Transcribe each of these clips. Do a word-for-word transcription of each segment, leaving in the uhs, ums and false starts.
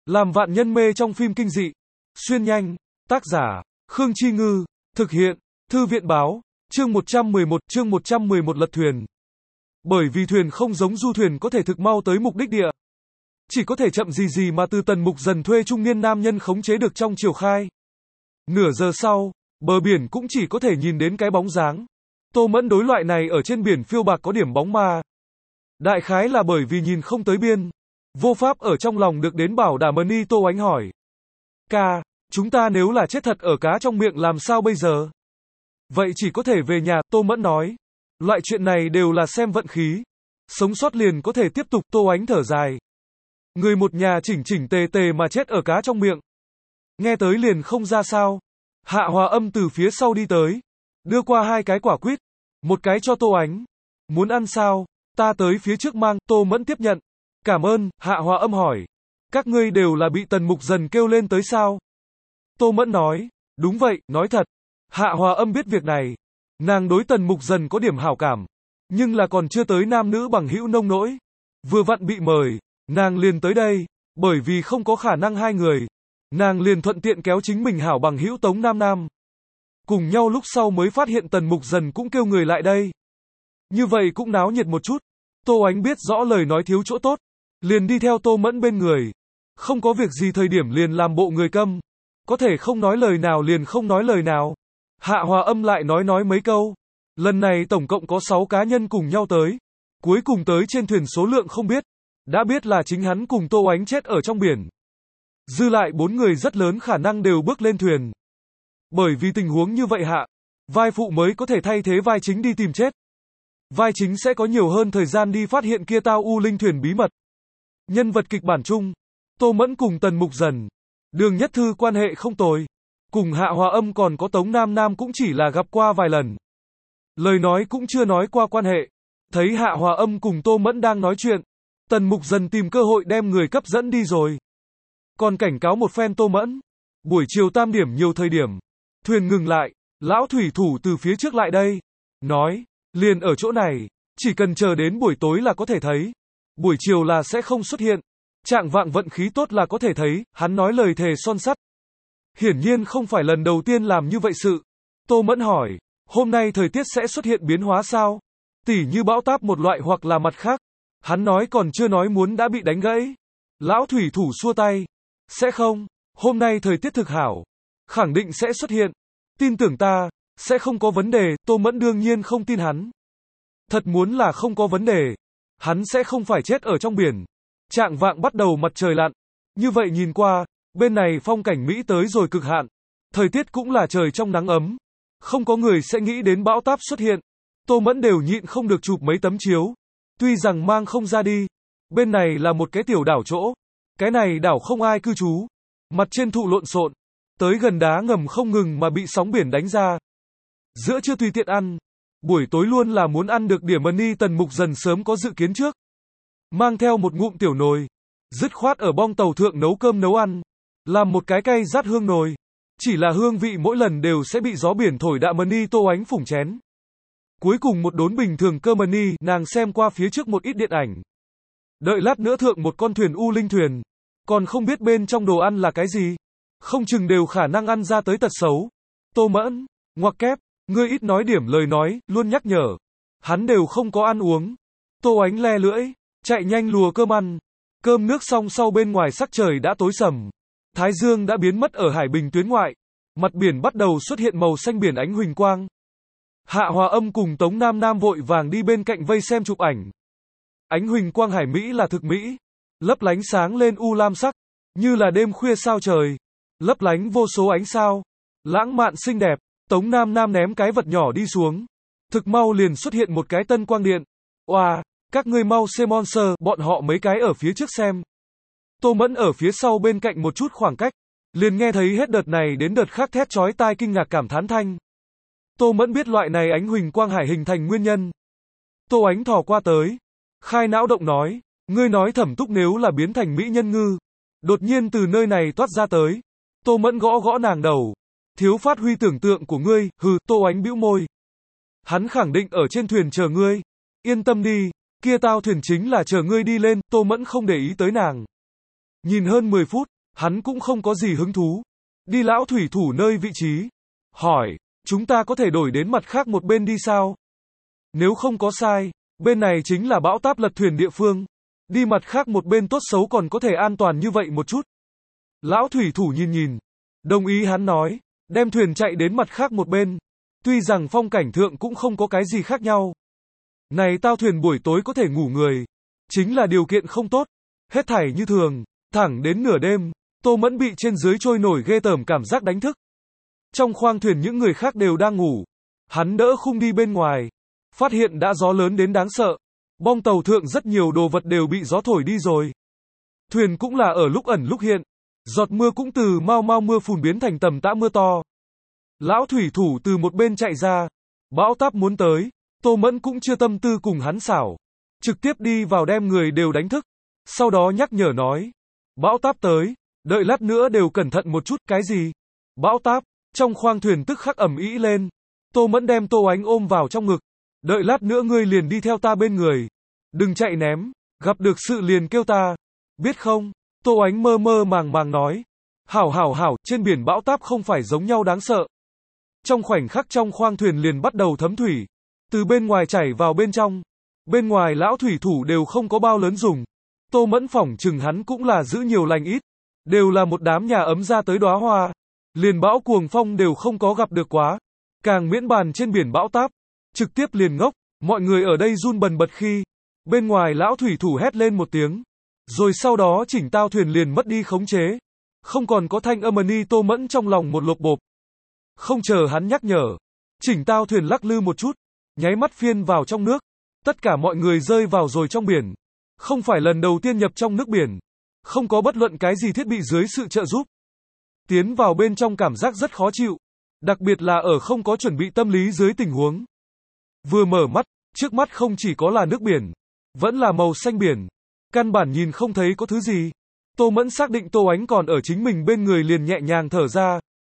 Làm vạn nhân mê trong phim kinh dị. Xuyên nhanh. Tác giả, Khương Chi Ngư. Thực hiện, Thư viện Báo. Chương một trăm mười một, chương một trăm mười một lật thuyền. Bởi vì thuyền không giống du thuyền có thể thực mau tới mục đích địa. Chỉ có thể chậm gì gì mà từ Tần Mục Dần thuê trung niên nam nhân khống chế được trong chiều khai. Nửa giờ sau, bờ biển cũng chỉ có thể nhìn đến cái bóng dáng. Tô Mẫn đối loại này ở trên biển phiêu bạc có điểm bóng ma. Đại khái là bởi vì nhìn không tới biên. Vô pháp ở trong lòng được đến bảo đảm ni. Tô Ánh hỏi. Ca, chúng ta nếu là chết thật ở cá trong miệng làm sao bây giờ? Vậy chỉ có thể về nhà, Tô Mẫn nói. Loại chuyện này đều là xem vận khí. Sống sót liền có thể tiếp tục, Tô Ánh thở dài. Người một nhà chỉnh chỉnh tề tề mà chết ở cá trong miệng. Nghe tới liền không ra sao. Hạ Hòa Âm từ phía sau đi tới. Đưa qua hai cái quả quýt. Một cái cho Tô Ánh. Muốn ăn sao? Ta tới phía trước mang, Tô Mẫn tiếp nhận. Cảm ơn, Hạ Hòa Âm hỏi. Các ngươi đều là bị Tần Mục Dần kêu lên tới sao? Tô Mẫn nói. Đúng vậy, nói thật. Hạ Hòa Âm biết việc này. Nàng đối Tần Mục Dần có điểm hảo cảm. Nhưng là còn chưa tới nam nữ bằng hữu nông nỗi. Vừa vặn bị mời. Nàng liền tới đây. Bởi vì không có khả năng hai người. Nàng liền thuận tiện kéo chính mình hảo bằng hữu Tống Nam Nam. Cùng nhau lúc sau mới phát hiện Tần Mục Dần cũng kêu người lại đây. Như vậy cũng náo nhiệt một chút. Tô Ánh biết rõ lời nói thiếu chỗ tốt. Liền đi theo Tô Mẫn bên người. Không có việc gì thời điểm liền làm bộ người câm. Có thể không nói lời nào liền không nói lời nào. Hạ Hòa Âm lại nói nói mấy câu. Lần này tổng cộng có sáu cá nhân cùng nhau tới. Cuối cùng tới trên thuyền số lượng không biết. Đã biết là chính hắn cùng Tô Ánh chết ở trong biển. Dư lại bốn người rất lớn khả năng đều bước lên thuyền. Bởi vì tình huống như vậy hạ, vai phụ mới có thể thay thế vai chính đi tìm chết. Vai chính sẽ có nhiều hơn thời gian đi phát hiện kia tao u linh thuyền bí mật. Nhân vật kịch bản chung, Tô Mẫn cùng Tần Mục Dần, Đường Nhất Thư quan hệ không tồi. Cùng Hạ Hòa Âm còn có Tống Nam Nam cũng chỉ là gặp qua vài lần. Lời nói cũng chưa nói qua quan hệ. Thấy Hạ Hòa Âm cùng Tô Mẫn đang nói chuyện, Tần Mục Dần tìm cơ hội đem người cấp dẫn đi rồi. Còn cảnh cáo một phen Tô Mẫn. Buổi chiều tam điểm nhiều thời điểm. Thuyền ngừng lại, lão thủy thủ từ phía trước lại đây. Nói, liền ở chỗ này, chỉ cần chờ đến buổi tối là có thể thấy. Buổi chiều là sẽ không xuất hiện. Trạng vạng vận khí tốt là có thể thấy, hắn nói lời thề son sắt. Hiển nhiên không phải lần đầu tiên làm như vậy sự. Tô Mẫn hỏi, hôm nay thời tiết sẽ xuất hiện biến hóa sao? Tỉ như bão táp một loại hoặc là mặt khác. Hắn nói còn chưa nói muốn đã bị đánh gãy. Lão thủy thủ xua tay. Sẽ không, hôm nay thời tiết thực hảo. Khẳng định sẽ xuất hiện. Tin tưởng ta, sẽ không có vấn đề, Tô Mẫn đương nhiên không tin hắn. Thật muốn là không có vấn đề. Hắn sẽ không phải chết ở trong biển. Trạng vạng bắt đầu mặt trời lặn. Như vậy nhìn qua, bên này phong cảnh Mỹ tới rồi cực hạn. Thời tiết cũng là trời trong nắng ấm. Không có người sẽ nghĩ đến bão táp xuất hiện. Tô Mẫn đều nhịn không được chụp mấy tấm chiếu. Tuy rằng mang không ra đi. Bên này là một cái tiểu đảo chỗ. Cái này đảo không ai cư trú. Mặt trên thụ lộn xộn. Tới gần đá ngầm không ngừng mà bị sóng biển đánh ra. Giữa trưa tùy tiện ăn. Buổi tối luôn là muốn ăn được điểm ni. Tần Mục Dần sớm có dự kiến trước. Mang theo một ngụm tiểu nồi. Dứt khoát ở bong tàu thượng nấu cơm nấu ăn. Làm một cái cay rát hương nồi. Chỉ là hương vị mỗi lần đều sẽ bị gió biển thổi đạm ni. Tô Ánh phủng chén. Cuối cùng một đốn bình thường cơm ni. Nàng xem qua phía trước một ít điện ảnh. Đợi lát nữa thượng một con thuyền u linh thuyền. Còn không biết bên trong đồ ăn là cái gì. Không chừng đều khả năng ăn ra tới tật xấu. Tô Mẫn, ngoặc kép, ngươi ít nói điểm lời nói, luôn nhắc nhở. Hắn đều không có ăn uống. Tô Ánh le lưỡi, chạy nhanh lùa cơm ăn. Cơm nước xong sau bên ngoài sắc trời đã tối sầm. Thái dương đã biến mất ở hải bình tuyến ngoại. Mặt biển bắt đầu xuất hiện màu xanh biển ánh huỳnh quang. Hạ Hòa Âm cùng Tống Nam Nam vội vàng đi bên cạnh vây xem chụp ảnh. Ánh huỳnh quang hải Mỹ là thực mỹ. Lấp lánh sáng lên u lam sắc. Như là đêm khuya sao trời. Lấp lánh vô số ánh sao. Lãng mạn xinh đẹp. Tống Nam Nam ném cái vật nhỏ đi xuống. Thực mau liền xuất hiện một cái tân quang điện. Oà, các ngươi mau xem monster, bọn họ mấy cái ở phía trước xem. Tô Mẫn ở phía sau bên cạnh một chút khoảng cách. Liền nghe thấy hết đợt này đến đợt khác thét chói tai kinh ngạc cảm thán thanh. Tô Mẫn biết loại này ánh huỳnh quang hải hình thành nguyên nhân. Tô Ánh thò qua tới. Khai não động nói. Ngươi nói Thẩm Túc nếu là biến thành mỹ nhân ngư. Đột nhiên từ nơi này toát ra tới. Tô Mẫn gõ gõ nàng đầu. Thiếu phát huy tưởng tượng của ngươi, hừ, Tô Ánh bĩu môi. Hắn khẳng định ở trên thuyền chờ ngươi. Yên tâm đi, kia tao thuyền chính là chờ ngươi đi lên, Tô Mẫn không để ý tới nàng. Nhìn hơn mười phút, hắn cũng không có gì hứng thú. Đi lão thủy thủ nơi vị trí. Hỏi, chúng ta có thể đổi đến mặt khác một bên đi sao? Nếu không có sai, bên này chính là bão táp lật thuyền địa phương. Đi mặt khác một bên tốt xấu còn có thể an toàn như vậy một chút. Lão thủy thủ nhìn nhìn. Đồng ý hắn nói, đem thuyền chạy đến mặt khác một bên. Tuy rằng phong cảnh thượng cũng không có cái gì khác nhau. Này tao thuyền buổi tối có thể ngủ người. Chính là điều kiện không tốt. Hết thảy như thường, thẳng đến nửa đêm, Tô Mẫn bị trên dưới trôi nổi ghê tởm cảm giác đánh thức. Trong khoang thuyền những người khác đều đang ngủ. Hắn đỡ khung đi bên ngoài. Phát hiện đã gió lớn đến đáng sợ. Bong tàu thượng rất nhiều đồ vật đều bị gió thổi đi rồi. Thuyền cũng là ở lúc ẩn lúc hiện. Giọt mưa cũng từ mau mau mưa phùn biến thành tầm tã mưa to. Lão thủy thủ từ một bên chạy ra. Bão táp muốn tới. Tô Mẫn cũng chưa tâm tư cùng hắn xảo. Trực tiếp đi vào đem người đều đánh thức. Sau đó nhắc nhở nói. Bão táp tới. Đợi lát nữa đều cẩn thận một chút. Cái gì? Bão táp. Trong khoang thuyền tức khắc ầm ĩ lên. Tô Mẫn đem Tô Ánh ôm vào trong ngực. Đợi lát nữa ngươi liền đi theo ta bên người. Đừng chạy ném. Gặp được sự liền kêu ta. Biết không? Tô Ánh mơ mơ màng màng nói. Hảo hảo hảo, trên biển bão táp không phải giống nhau đáng sợ. Trong khoảnh khắc trong khoang thuyền liền bắt đầu thấm thủy. Từ bên ngoài chảy vào bên trong. Bên ngoài lão thủy thủ đều không có bao lớn dùng. Tô Mẫn phỏng chừng hắn cũng là giữ nhiều lành ít. Đều là một đám nhà ấm ra tới đóa hoa. Liền bão cuồng phong đều không có gặp được quá. Càng miễn bàn trên biển bão táp. Trực tiếp liền ngốc. Mọi người ở đây run bần bật khi. Bên ngoài lão thủy thủ hét lên một tiếng. Rồi sau đó chỉnh tao thuyền liền mất đi khống chế. Không còn có thanh âm ni. Tô Mẫn trong lòng một lột bộp. Không chờ hắn nhắc nhở. Chỉnh tao thuyền lắc lư một chút. Nháy mắt phiên vào trong nước. Tất cả mọi người rơi vào rồi trong biển. Không phải lần đầu tiên nhập trong nước biển. Không có bất luận cái gì thiết bị dưới sự trợ giúp. Tiến vào bên trong cảm giác rất khó chịu. Đặc biệt là ở không có chuẩn bị tâm lý dưới tình huống. Vừa mở mắt, trước mắt không chỉ có là nước biển. Vẫn là màu xanh biển. Căn bản nhìn không thấy có thứ gì. Tô Mẫn xác định Tô Ánh còn ở chính mình bên người liền nhẹ nhàng thở ra.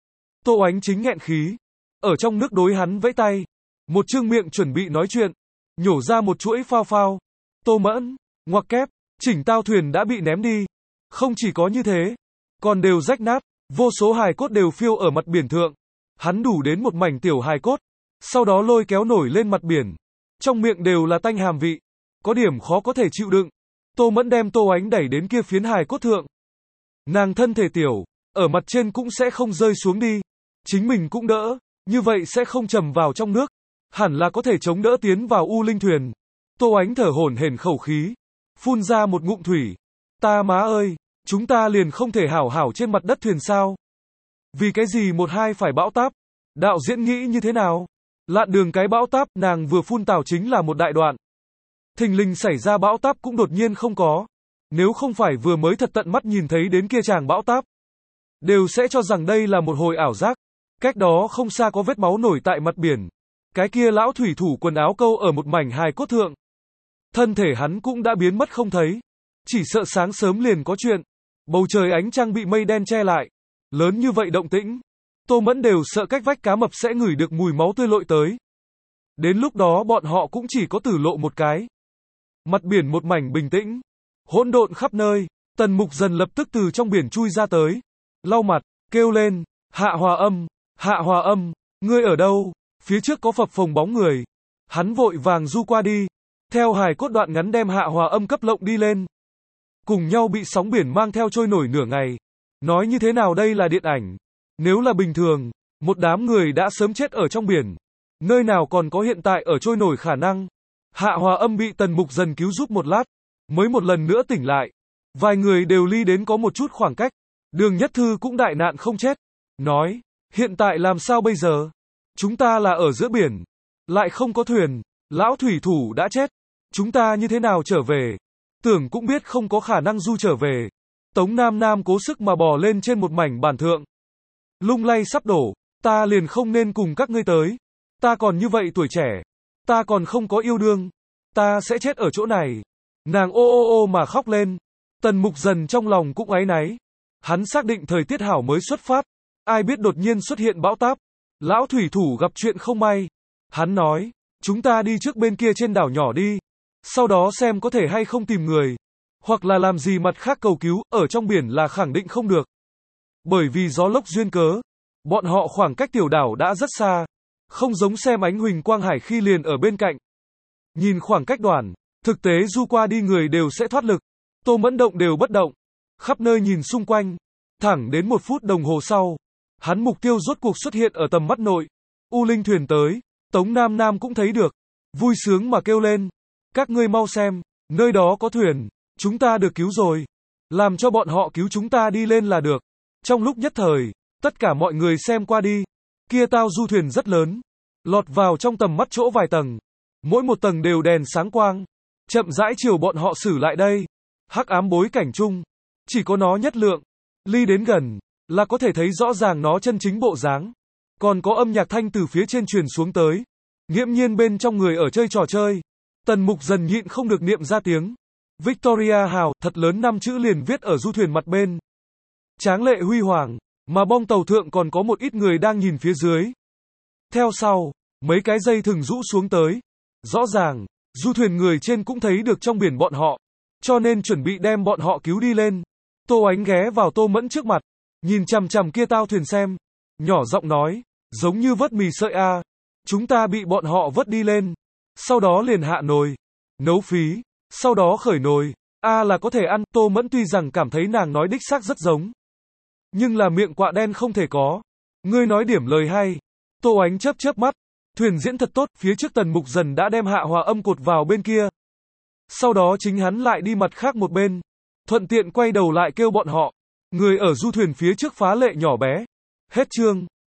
Tô Ánh chính nghẹn khí. Ở trong nước đối hắn vẫy tay. Một trương miệng chuẩn bị nói chuyện. Nhổ ra một chuỗi phao phao. Tô Mẫn, ngoặc kép, chỉnh tao thuyền đã bị ném đi. Không chỉ có như thế. Còn đều rách nát. Vô số hài cốt đều phiêu ở mặt biển thượng. Hắn đủ đến một mảnh tiểu hài cốt. Sau đó lôi kéo nổi lên mặt biển. Trong miệng đều là tanh hàm vị. Có điểm khó có thể chịu đựng. Tô Mẫn đem Tô Ánh đẩy đến kia phiến hài cốt thượng. Nàng thân thể tiểu. Ở mặt trên cũng sẽ không rơi xuống đi. Chính mình cũng đỡ. Như vậy sẽ không trầm vào trong nước. Hẳn là có thể chống đỡ tiến vào u linh thuyền. Tô Ánh thở hổn hển khẩu khí. Phun ra một ngụm thủy. Ta má ơi. Chúng ta liền không thể hảo hảo trên mặt đất thuyền sao? Vì cái gì một hai phải bão táp? Đạo diễn nghĩ như thế nào? Lạn đường cái bão táp nàng vừa phun tào chính là một đại đoạn. Thình lình xảy ra bão táp cũng đột nhiên không có. Nếu không phải vừa mới thật tận mắt nhìn thấy đến kia chàng bão táp. Đều sẽ cho rằng đây là một hồi ảo giác. Cách đó không xa có vết máu nổi tại mặt biển. Cái kia lão thủy thủ quần áo câu ở một mảnh hài cốt thượng. Thân thể hắn cũng đã biến mất không thấy. Chỉ sợ sáng sớm liền có chuyện. Bầu trời ánh trăng bị mây đen che lại. Lớn như vậy động tĩnh. Tô Mẫn đều sợ cách vách cá mập sẽ ngửi được mùi máu tươi lội tới. Đến lúc đó bọn họ cũng chỉ có tử lộ một cái. Mặt biển một mảnh bình tĩnh. Hỗn độn khắp nơi. Tần Mục Dần lập tức từ trong biển chui ra tới. Lau mặt, kêu lên. Hạ Hòa Âm, Hạ Hòa Âm, ngươi ở đâu? Phía trước có phập phồng bóng người. Hắn vội vàng du qua đi. Theo hài cốt đoạn ngắn đem Hạ Hòa Âm cấp lộng đi lên. Cùng nhau bị sóng biển mang theo trôi nổi nửa ngày. Nói như thế nào đây là điện ảnh. Nếu là bình thường, một đám người đã sớm chết ở trong biển. Nơi nào còn có hiện tại ở trôi nổi khả năng. Hạ Hòa Âm bị Tần Mục Dần cứu giúp một lát. Mới một lần nữa tỉnh lại. Vài người đều ly đến có một chút khoảng cách. Đường Nhất Thư cũng đại nạn không chết. Nói, hiện tại làm sao bây giờ? Chúng ta là ở giữa biển. Lại không có thuyền. Lão thủy thủ đã chết. Chúng ta như thế nào trở về? Tưởng cũng biết không có khả năng du trở về. Tống Nam Nam cố sức mà bò lên trên một mảnh bàn thượng. Lung lay sắp đổ. Ta liền không nên cùng các ngươi tới. Ta còn như vậy tuổi trẻ. Ta còn không có yêu đương. Ta sẽ chết ở chỗ này. Nàng ô ô ô mà khóc lên. Tần Mục Dần trong lòng cũng áy náy. Hắn xác định thời tiết hảo mới xuất phát. Ai biết đột nhiên xuất hiện bão táp. Lão thủy thủ gặp chuyện không may. Hắn nói, chúng ta đi trước bên kia trên đảo nhỏ đi. Sau đó xem có thể hay không tìm người. hoặc là làm gì mặt khác cầu cứu, ở trong biển là khẳng định không được. Bởi vì gió lốc duyên cớ, bọn họ khoảng cách tiểu đảo đã rất xa, không giống xem ánh huỳnh quang hải khi liền ở bên cạnh. Nhìn khoảng cách đoạn, thực tế du qua đi người đều sẽ thoát lực. Tô Mẫn động đều bất động, khắp nơi nhìn xung quanh, thẳng đến một phút đồng hồ sau, hắn mục tiêu rốt cuộc xuất hiện ở tầm mắt nội. U Linh thuyền tới, Tống Nam Nam cũng thấy được, vui sướng mà kêu lên, các ngươi mau xem, nơi đó có thuyền, chúng ta được cứu rồi, làm cho bọn họ cứu chúng ta đi lên là được. Trong lúc nhất thời, tất cả mọi người xem qua đi, kia tao du thuyền rất lớn, lọt vào trong tầm mắt chỗ vài tầng, mỗi một tầng đều đèn sáng quang, chậm rãi chiều bọn họ xử lại đây. Hắc ám bối cảnh chung, chỉ có nó nhất lượng, ly đến gần, là có thể thấy rõ ràng nó chân chính bộ dáng. Còn có âm nhạc thanh từ phía trên truyền xuống tới, nghiễm nhiên bên trong người ở chơi trò chơi. Tần Mục dần nhịn không được niệm ra tiếng. Victoria Hào, thật lớn năm chữ liền viết ở du thuyền mặt bên. Tráng lệ huy hoàng, mà bong tàu thượng còn có một ít người đang nhìn phía dưới. Theo sau, mấy cái dây thừng rũ xuống tới. Rõ ràng, du thuyền người trên cũng thấy được trong biển bọn họ, cho nên chuẩn bị đem bọn họ cứu đi lên. Tô Ánh ghé vào Tô Mẫn trước mặt, nhìn chằm chằm kia tao thuyền xem, nhỏ giọng nói, giống như vớt mì sợi a, chúng ta bị bọn họ vớt đi lên, sau đó liền hạ nồi, nấu phí, sau đó khởi nồi, a là có thể ăn. Tô Mẫn tuy rằng cảm thấy nàng nói đích xác rất giống, nhưng là miệng quạ đen không thể có. Ngươi nói điểm lời hay. Tô Ánh chớp chớp mắt, thuyền diễn thật tốt, phía trước Tần Mục dần đã đem hạ hòa âm cột vào bên kia. Sau đó chính hắn lại đi mặt khác một bên, thuận tiện quay đầu lại kêu bọn họ. Người ở du thuyền phía trước phá lệ nhỏ bé. Hết chương.